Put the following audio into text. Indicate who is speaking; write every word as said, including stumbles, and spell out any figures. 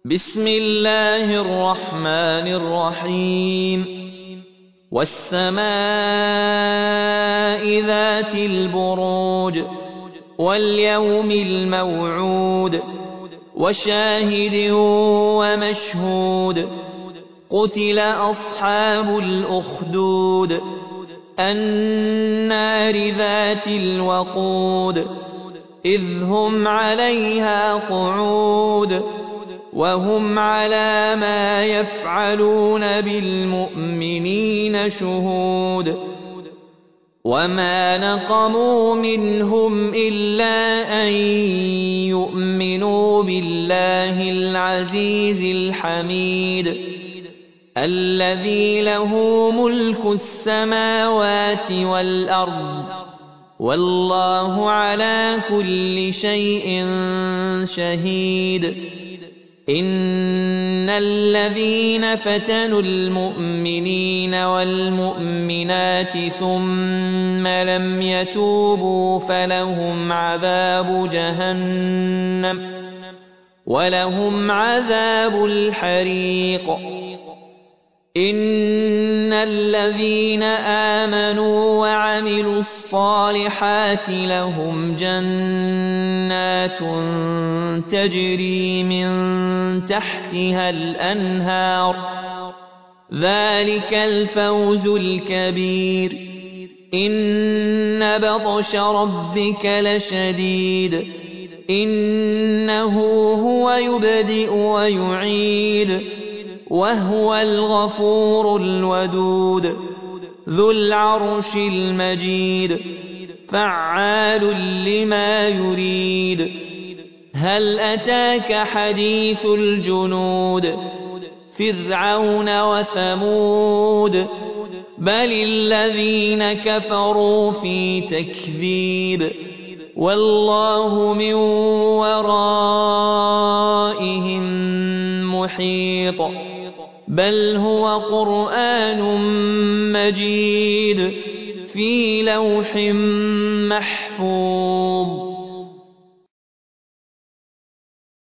Speaker 1: بسم الله الرحمن الرحيم والسماء ذات البروج واليوم الموعود وشاهد ومشهود قتل أصحاب الأخدود النار ذات الوقود إذ هم عليها قعود وهم على ما يفعلون بالمؤمنين شهود وما نقموا منهم إلا أن يؤمنوا بالله العزيز الحميد الذي له ملك السماوات والأرض والله على كل شيء شهيد إن الذين فتنوا المؤمنين والمؤمنات ثم لم يتوبوا فلهم عذاب جهنم ولهم عذاب الحريق إن الذين آمنوا وعملوا الصالحات لهم جنات تجري من تحتها الأنهار ذلك الفوز الكبير إن بطش ربك لشديد إنه هو يبدئ ويعيد وهو الغفور الودود ذو العرش المجيد فعال لما يريد هل أتاك حديث الجنود فرعون وثمود بل الذين كفروا في تكذيب والله من ورائهم محيط بل هو قرآن مجيد في لوح محفوظ